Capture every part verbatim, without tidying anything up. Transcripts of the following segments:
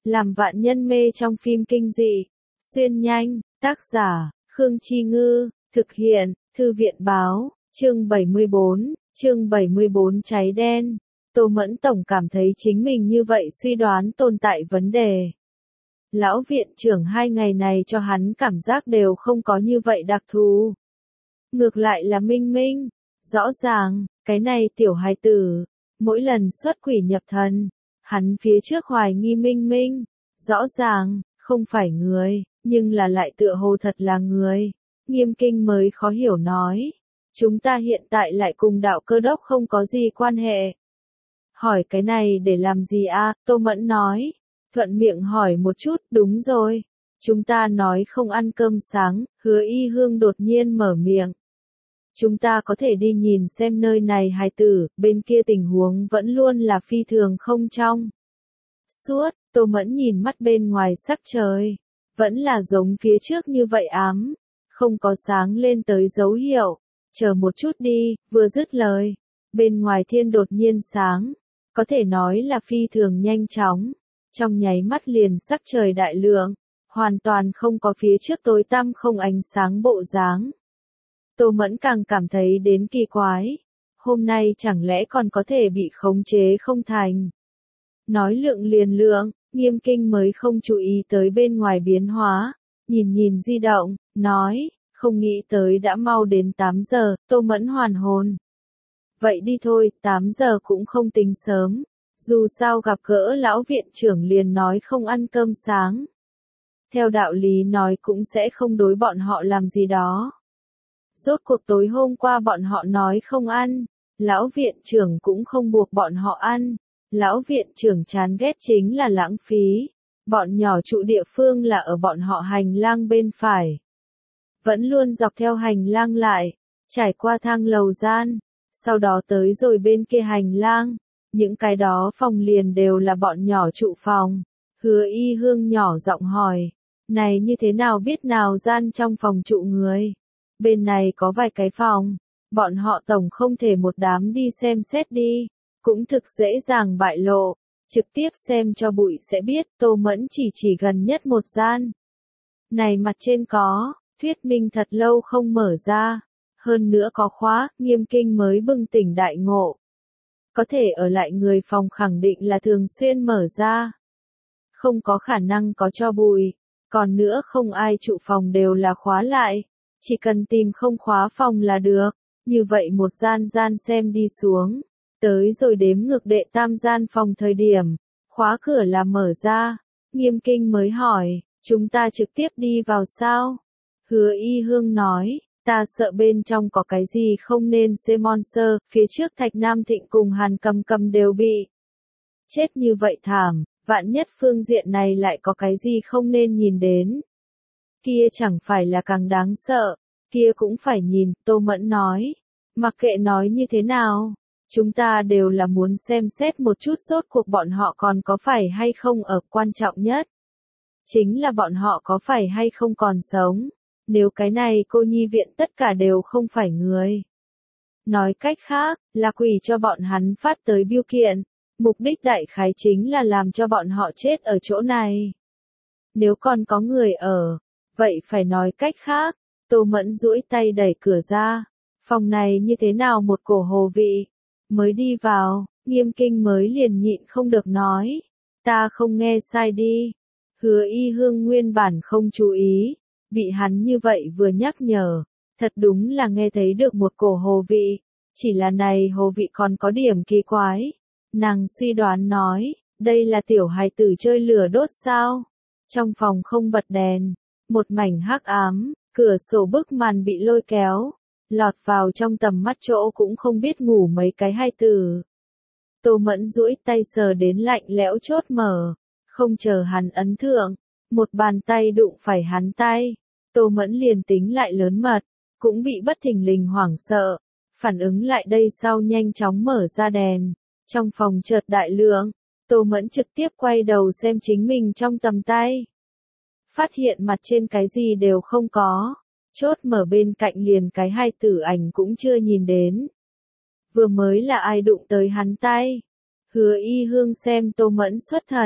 làm vạn nhân mê trong phim kinh dị. Xuyên nhanh, tác giả, Khương Chi Ngư, thực hiện, Thư viện Báo, chương bảy mươi bốn, chương bảy mươi bốn cháy đen. Tô Mẫn tổng cảm thấy chính mình như vậy suy đoán tồn tại vấn đề. Lão viện trưởng hai ngày này cho hắn cảm giác đều không có như vậy đặc thù. Ngược lại là Minh Minh, rõ ràng, cái này tiểu hài tử, mỗi lần xuất quỷ nhập thần, hắn phía trước hoài nghi Minh Minh, rõ ràng, không phải người, nhưng là lại tựa hồ thật là người. Nghiêm Kinh mới khó hiểu nói, chúng ta hiện tại lại cùng đạo Cơ Đốc không có gì quan hệ. Hỏi cái này để làm gì a? Tô Mẫn nói, thuận miệng hỏi một chút, đúng rồi. Chúng ta nói không ăn cơm sáng, Hứa Y Hương đột nhiên mở miệng. Chúng ta có thể đi nhìn xem nơi này hài tử, bên kia tình huống vẫn luôn là phi thường không trong. Suốt, Tô Mẫn nhìn mắt bên ngoài sắc trời, vẫn là giống phía trước như vậy ám, không có sáng lên tới dấu hiệu. Chờ một chút đi, vừa dứt lời, bên ngoài thiên đột nhiên sáng, có thể nói là phi thường nhanh chóng, trong nháy mắt liền sắc trời đại lượng, hoàn toàn không có phía trước tối tăm không ánh sáng bộ dáng. Tô Mẫn càng cảm thấy đến kỳ quái, hôm nay chẳng lẽ còn có thể bị khống chế không thành. Nói lượng liền lượng, Nghiêm Kinh mới không chú ý tới bên ngoài biến hóa, nhìn nhìn di động, nói, không nghĩ tới đã mau đến tám giờ, Tô Mẫn hoàn hồn. Vậy đi thôi, tám giờ cũng không tính sớm, dù sao gặp gỡ lão viện trưởng liền nói không ăn cơm sáng. Theo đạo lý nói cũng sẽ không đối bọn họ làm gì đó. Rốt cuộc tối hôm qua bọn họ nói không ăn, lão viện trưởng cũng không buộc bọn họ ăn. Lão viện trưởng chán ghét chính là lãng phí. Bọn nhỏ trụ địa phương là ở bọn họ hành lang bên phải. Vẫn luôn dọc theo hành lang lại, trải qua thang lầu gian, sau đó tới rồi bên kia hành lang. Những cái đó phòng liền đều là bọn nhỏ trụ phòng. Hứa Y Hương nhỏ giọng hỏi, này như thế nào biết nào gian trong phòng trụ người? Bên này có vài cái phòng, bọn họ tổng không thể một đám đi xem xét đi, cũng thực dễ dàng bại lộ, trực tiếp xem cho bụi sẽ biết. Tô Mẫn chỉ chỉ gần nhất một gian. Này mặt trên có, thuyết minh thật lâu không mở ra, hơn nữa có khóa, Nghiêm Kinh mới bừng tỉnh đại ngộ. Có thể ở lại người phòng khẳng định là thường xuyên mở ra. Không có khả năng có cho bụi, còn nữa không ai trụ phòng đều là khóa lại. Chỉ cần tìm không khóa phòng là được, như vậy một gian gian xem đi xuống, tới rồi đếm ngược đệ tam gian phòng thời điểm, khóa cửa là mở ra, Nghiêm Kinh mới hỏi, chúng ta trực tiếp đi vào sao? Hứa Y Hương nói, ta sợ bên trong có cái gì không nên xê monster, phía trước Thạch Nam Thịnh cùng Hàn Cầm Cầm đều bị chết như vậy thảm, vạn nhất phương diện này lại có cái gì không nên nhìn đến. Kia chẳng phải là càng đáng sợ, kia cũng phải nhìn, Tô Mẫn nói. Mặc kệ nói như thế nào, chúng ta đều là muốn xem xét một chút rốt cuộc bọn họ còn có phải hay không ở, quan trọng nhất. Chính là bọn họ có phải hay không còn sống, nếu cái này cô nhi viện tất cả đều không phải người. Nói cách khác, là quỷ cho bọn hắn phát tới biêu kiện, mục đích đại khái chính là làm cho bọn họ chết ở chỗ này. Nếu còn có người ở, vậy phải nói cách khác. Tô Mẫn duỗi tay đẩy cửa ra, phòng này như thế nào một cổ hồ vị, mới đi vào, Nghiêm Kinh mới liền nhịn không được nói, ta không nghe sai đi. Hứa Y Hương nguyên bản không chú ý, bị hắn như vậy vừa nhắc nhở, thật đúng là nghe thấy được một cổ hồ vị, chỉ là này hồ vị còn có điểm kỳ quái. Nàng suy đoán nói, đây là tiểu hài tử chơi lửa đốt sao? Trong phòng không bật đèn, một mảnh hắc ám. Cửa sổ bức màn bị lôi kéo, lọt vào trong tầm mắt chỗ cũng không biết ngủ mấy cái hai tử. Tô Mẫn duỗi tay sờ đến lạnh lẽo chốt mở, không chờ hắn ấn thượng, một bàn tay đụng phải hắn tay. Tô Mẫn liền tính lại lớn mật, cũng bị bất thình lình hoảng sợ, phản ứng lại đây sau nhanh chóng mở ra đèn, trong phòng chợt đại lượng, Tô Mẫn trực tiếp quay đầu xem chính mình trong tầm tay. Phát hiện mặt trên cái gì đều không có, chốt mở bên cạnh liền cái hai tử ảnh cũng chưa nhìn đến. Vừa mới là ai đụng tới hắn tay? Hứa Y Hương xem Tô Mẫn xuất thần,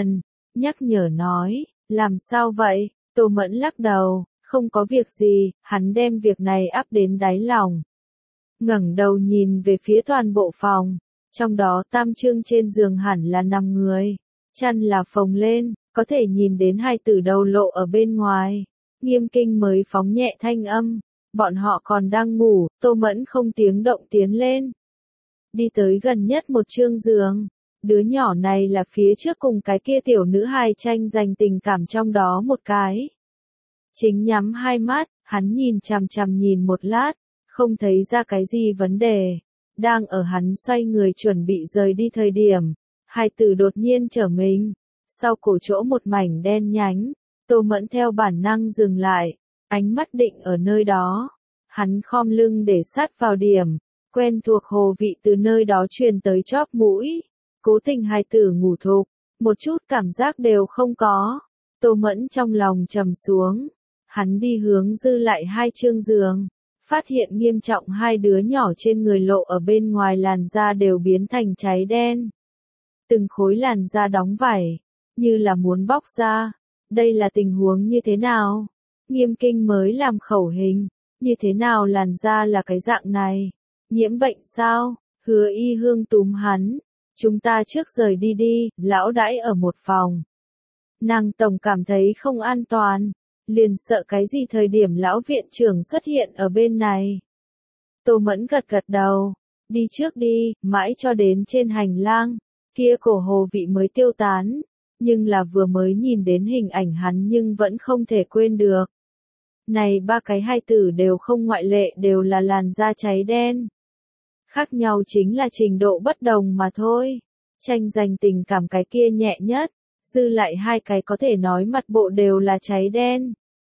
nhắc nhở nói, làm sao vậy? Tô Mẫn lắc đầu, không có việc gì, hắn đem việc này áp đến đáy lòng. Ngẩng đầu nhìn về phía toàn bộ phòng, trong đó tam trương trên giường hẳn là nằm người, chăn là phồng lên, có thể nhìn đến hai tử đầu lộ ở bên ngoài. Nghiêm Kinh mới phóng nhẹ thanh âm, bọn họ còn đang ngủ, Tô Mẫn không tiếng động tiến lên. Đi tới gần nhất một trương giường, đứa nhỏ này là phía trước cùng cái kia tiểu nữ hài tranh giành tình cảm trong đó một cái. Chính nhắm hai mắt, hắn nhìn chằm chằm nhìn một lát, không thấy ra cái gì vấn đề. Đang ở hắn xoay người chuẩn bị rời đi thời điểm, hai tử đột nhiên trở mình, sau cổ chỗ một mảnh đen nhánh, Tô Mẫn theo bản năng dừng lại, ánh mắt định ở nơi đó. Hắn khom lưng để sát vào điểm, quen thuộc hồ vị từ nơi đó truyền tới chóp mũi. Cố tình hai tử ngủ thục, một chút cảm giác đều không có. Tô Mẫn trong lòng trầm xuống, hắn đi hướng dư lại hai chương giường, phát hiện nghiêm trọng hai đứa nhỏ trên người lộ ở bên ngoài làn da đều biến thành cháy đen. Từng khối làn da đóng vảy, như là muốn bóc ra. Đây là tình huống như thế nào? Nghiêm Kinh mới làm khẩu hình, như thế nào làn da là cái dạng này? Nhiễm bệnh sao? Hứa Y Hương túm hắn, chúng ta trước rời đi đi, lão đãi ở một phòng. Nàng tổng cảm thấy không an toàn, liền sợ cái gì thời điểm lão viện trưởng xuất hiện ở bên này. Tô Mẫn gật gật đầu, đi trước đi, mãi cho đến trên hành lang, kia cổ hồ vị mới tiêu tán, nhưng là vừa mới nhìn đến hình ảnh hắn nhưng vẫn không thể quên được. Này ba cái hai tử đều không ngoại lệ đều là làn da cháy đen. Khác nhau chính là trình độ bất đồng mà thôi. Tranh giành tình cảm cái kia nhẹ nhất, dư lại hai cái có thể nói mặt bộ đều là cháy đen.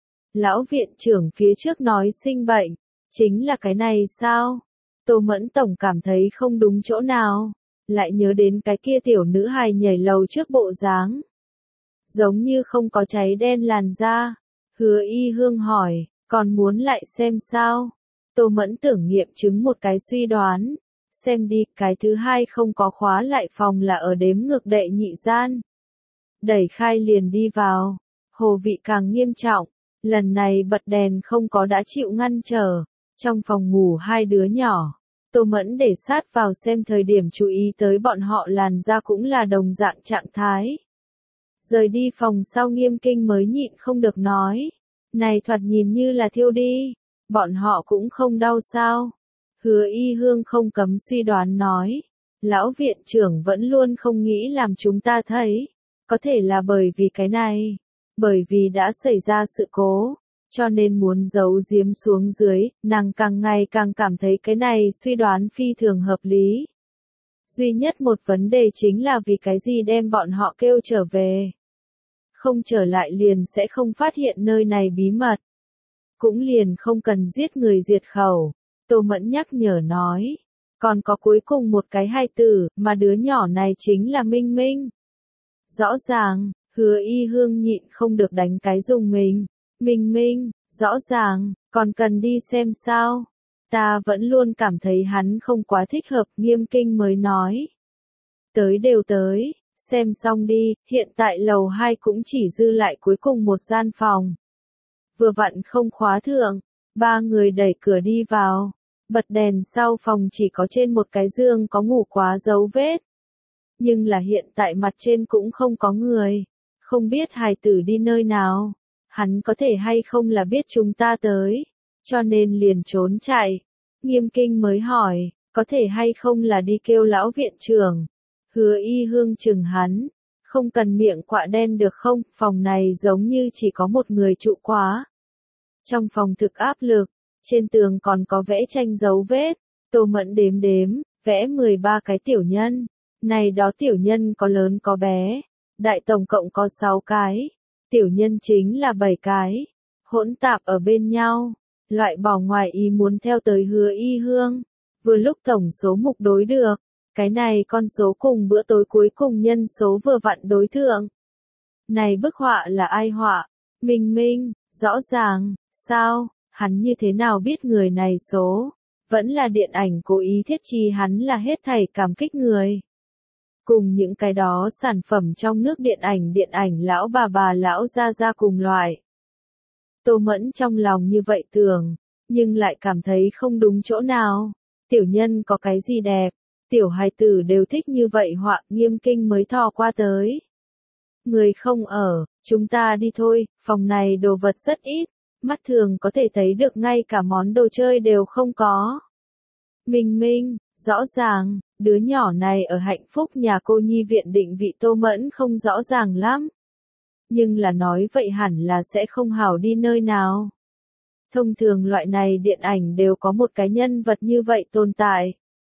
Lão viện trưởng phía trước nói sinh bệnh, chính là cái này sao? Tô Mẫn tổng cảm thấy không đúng chỗ nào, lại nhớ đến cái kia tiểu nữ hài nhảy lầu trước bộ dáng. Giống như không có cháy đen làn da. Hứa Y Hương hỏi, còn muốn lại xem sao? Tô Mẫn tưởng nghiệm chứng một cái suy đoán. Xem đi, cái thứ hai không có khóa lại phòng là ở đếm ngược đệ nhị gian. Đẩy khai liền đi vào. Hồ vị càng nghiêm trọng. Lần này bật đèn không có đã chịu ngăn trở. Trong phòng ngủ hai đứa nhỏ. Tô Mẫn để sát vào xem thời điểm chú ý tới bọn họ làn da cũng là đồng dạng trạng thái. Rời đi phòng sau Nghiêm Kinh mới nhịn không được nói. Này thoạt nhìn như là thiêu đi. Bọn họ cũng không đau sao. Hứa Y Hương không cấm suy đoán nói. Lão viện trưởng vẫn luôn không nghĩ làm chúng ta thấy. Có thể là bởi vì cái này. Bởi vì đã xảy ra sự cố. Cho nên muốn giấu giếm xuống dưới. Nàng càng ngày càng cảm thấy cái này suy đoán phi thường hợp lý. Duy nhất một vấn đề chính là vì cái gì đem bọn họ kêu trở về. Không trở lại liền sẽ không phát hiện nơi này bí mật. Cũng liền không cần giết người diệt khẩu. Tô Mẫn nhắc nhở nói. Còn có cuối cùng một cái hai tử, mà đứa nhỏ này chính là Minh Minh. Rõ ràng, Hứa Y Hương nhịn không được đánh cái dùng mình. Minh Minh, rõ ràng, còn cần đi xem sao. Ta vẫn luôn cảm thấy hắn không quá thích hợp, Nghiêm Kinh mới nói. Tới đều tới, xem xong đi, hiện tại lầu hai cũng chỉ dư lại cuối cùng một gian phòng. Vừa vặn không khóa thượng, ba người đẩy cửa đi vào. Bật đèn sau phòng chỉ có trên một cái giường có ngủ quá dấu vết. Nhưng là hiện tại mặt trên cũng không có người. Không biết hài tử đi nơi nào. Hắn có thể hay không là biết chúng ta tới. Cho nên liền trốn chạy. Nghiêm Kinh mới hỏi, có thể hay không là đi kêu lão viện trưởng. Hứa Y Hương chừng hắn. Không cần miệng quạ đen được không, phòng này giống như chỉ có một người trụ quá. Trong phòng thực áp lực, trên tường còn có vẽ tranh dấu vết. Tô Mẫn đếm đếm, vẽ mười ba cái tiểu nhân. Này đó tiểu nhân có lớn có bé. Đại tổng cộng có sáu cái. Tiểu nhân chính là bảy cái. Hỗn tạp ở bên nhau. Loại bỏ ngoài ý muốn theo tới Hứa Y Hương. Vừa lúc tổng số mục đối được. Cái này con số cùng bữa tối cuối cùng nhân số vừa vặn đối thượng. Này bức họa là ai họa? Minh Minh, rõ ràng, sao, hắn như thế nào biết người này số? Vẫn là điện ảnh cố ý thiết chi hắn là hết thảy cảm kích người. cùng những cái đó sản phẩm trong nước điện ảnh điện ảnh lão bà bà lão gia gia cùng loại. Tô Mẫn trong lòng như vậy tưởng, nhưng lại cảm thấy không đúng chỗ nào. Tiểu nhân có cái gì đẹp, tiểu hài tử đều thích như vậy họa, Nghiêm Kinh mới thò qua tới. Người không ở, chúng ta đi thôi, phòng này đồ vật rất ít, mắt thường có thể thấy được ngay cả món đồ chơi đều không có. Minh Minh, rõ ràng, đứa nhỏ này ở hạnh phúc nhà cô nhi viện định vị Tô Mẫn không rõ ràng lắm. Nhưng là nói vậy hẳn là sẽ không hảo đi nơi nào. Thông thường loại này điện ảnh đều có một cái nhân vật như vậy tồn tại.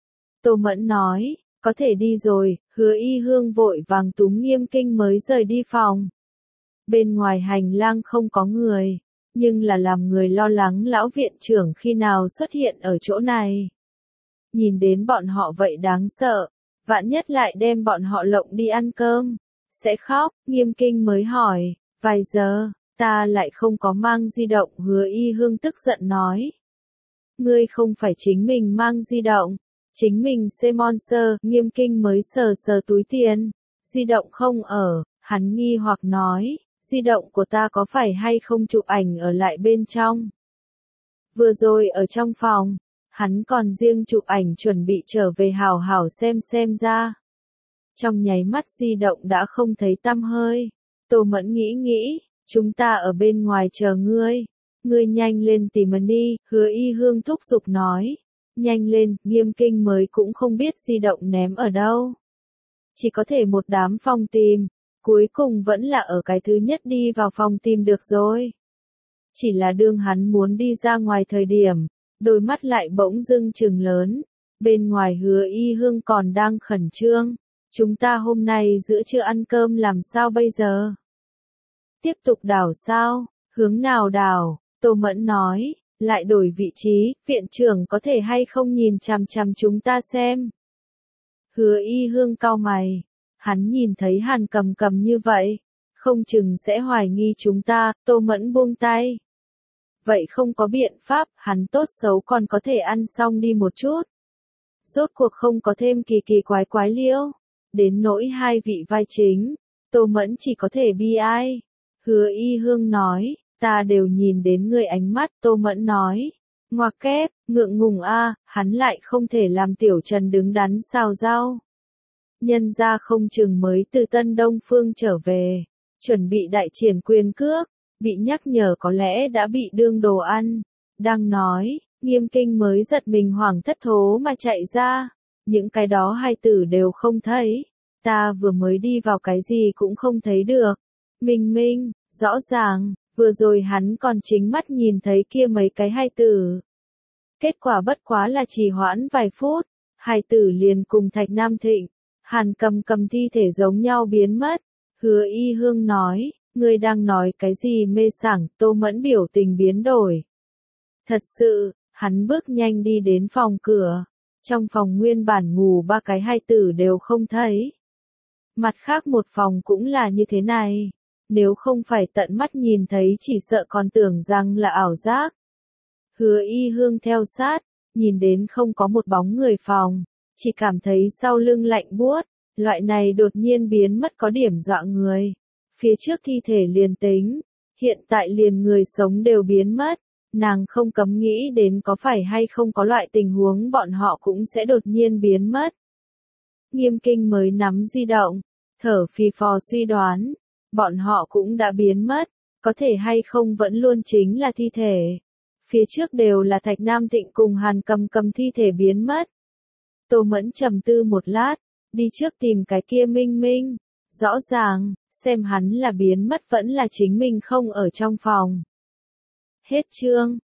Tô Mẫn nói, có thể đi rồi, Hứa Y Hương vội vàng túm Nghiêm Kinh mới rời đi phòng. Bên ngoài hành lang không có người, nhưng là làm người lo lắng lão viện trưởng khi nào xuất hiện ở chỗ này. Nhìn đến bọn họ vậy đáng sợ, vạn nhất lại đem bọn họ lộng đi ăn cơm, sẽ khóc, Nghiêm Kinh mới hỏi, vài giờ, ta lại không có mang di động, Hứa Y Hương tức giận nói. Ngươi không phải chính mình mang di động, chính mình sponsor, Nghiêm Kinh mới sờ sờ túi tiền, di động không ở, hắn nghi hoặc nói, di động của ta có phải hay không chụp ảnh ở lại bên trong. Vừa rồi ở trong phòng, hắn còn riêng chụp ảnh chuẩn bị trở về hảo hảo xem xem ra. Trong nháy mắt di động đã không thấy tăm hơi. Tô Mẫn nghĩ nghĩ, chúng ta ở bên ngoài chờ ngươi. Ngươi nhanh lên tìm mình đi, Hứa Y Hương thúc giục nói. Nhanh lên, Nghiêm Kinh mới cũng không biết di động ném ở đâu. Chỉ có thể một đám phòng tìm, cuối cùng vẫn là ở cái thứ nhất đi vào phòng tìm được rồi. Chỉ là đương hắn muốn đi ra ngoài thời điểm, đôi mắt lại bỗng dưng trừng lớn. Bên ngoài Hứa Y Hương còn đang khẩn trương. Chúng ta hôm nay giữa trưa ăn cơm làm sao bây giờ? Tiếp tục đảo sao? Hướng nào đảo? Tô Mẫn nói, lại đổi vị trí, viện trưởng có thể hay không nhìn chằm chằm chúng ta xem. Hứa Y Hương cau mày, hắn nhìn thấy Hàn Cầm Cầm như vậy, không chừng sẽ hoài nghi chúng ta, Tô Mẫn buông tay. Vậy không có biện pháp, hắn tốt xấu còn có thể ăn xong đi một chút. Rốt cuộc không có thêm kỳ kỳ quái quái liễu. Đến nỗi hai vị vai chính, Tô Mẫn chỉ có thể bi ai. Hứa Y Hương nói, ta đều nhìn đến người ánh mắt, Tô Mẫn nói. Ngoặc kép, ngượng ngùng a, hắn lại không thể làm Tiểu Trần đứng đắn xào rau. Nhân ra không chừng mới từ Tân Đông Phương trở về, chuẩn bị đại triển quyền cước, bị nhắc nhở có lẽ đã bị đương đồ ăn. Đang nói, Nghiêm Kinh mới giật mình hoảng thất thố mà chạy ra. Những cái đó hai tử đều không thấy. Ta vừa mới đi vào cái gì cũng không thấy được. Minh Minh, rõ ràng, vừa rồi hắn còn chính mắt nhìn thấy kia mấy cái hai tử. Kết quả bất quá là trì hoãn vài phút, hai tử liền cùng Thạch Nam Thịnh, Hàn Cầm Cầm thi thể giống nhau biến mất. Hứa Y Hương nói, ngươi đang nói cái gì mê sảng, Tô Mẫn biểu tình biến đổi. Thật sự, hắn bước nhanh đi đến phòng cửa. Trong phòng nguyên bản ngủ ba cái hai tử đều không thấy. Mặt khác một phòng cũng là như thế này. Nếu không phải tận mắt nhìn thấy chỉ sợ còn tưởng rằng là ảo giác. Hứa Y Hương theo sát, nhìn đến không có một bóng người phòng, chỉ cảm thấy sau lưng lạnh buốt, loại này đột nhiên biến mất có điểm dọa người. Phía trước thi thể liền tính, hiện tại liền người sống đều biến mất. Nàng không cấm nghĩ đến có phải hay không có loại tình huống bọn họ cũng sẽ đột nhiên biến mất. Nghiêm Kinh mới nắm di động, thở phì phò suy đoán, bọn họ cũng đã biến mất, có thể hay không vẫn luôn chính là thi thể. Phía trước đều là Thạch Nam Thịnh cùng Hàn Cầm Cầm thi thể biến mất. Tô Mẫn trầm tư một lát, đi trước tìm cái kia Minh Minh, rõ ràng, xem hắn là biến mất vẫn là chính mình không ở trong phòng. Hết chương.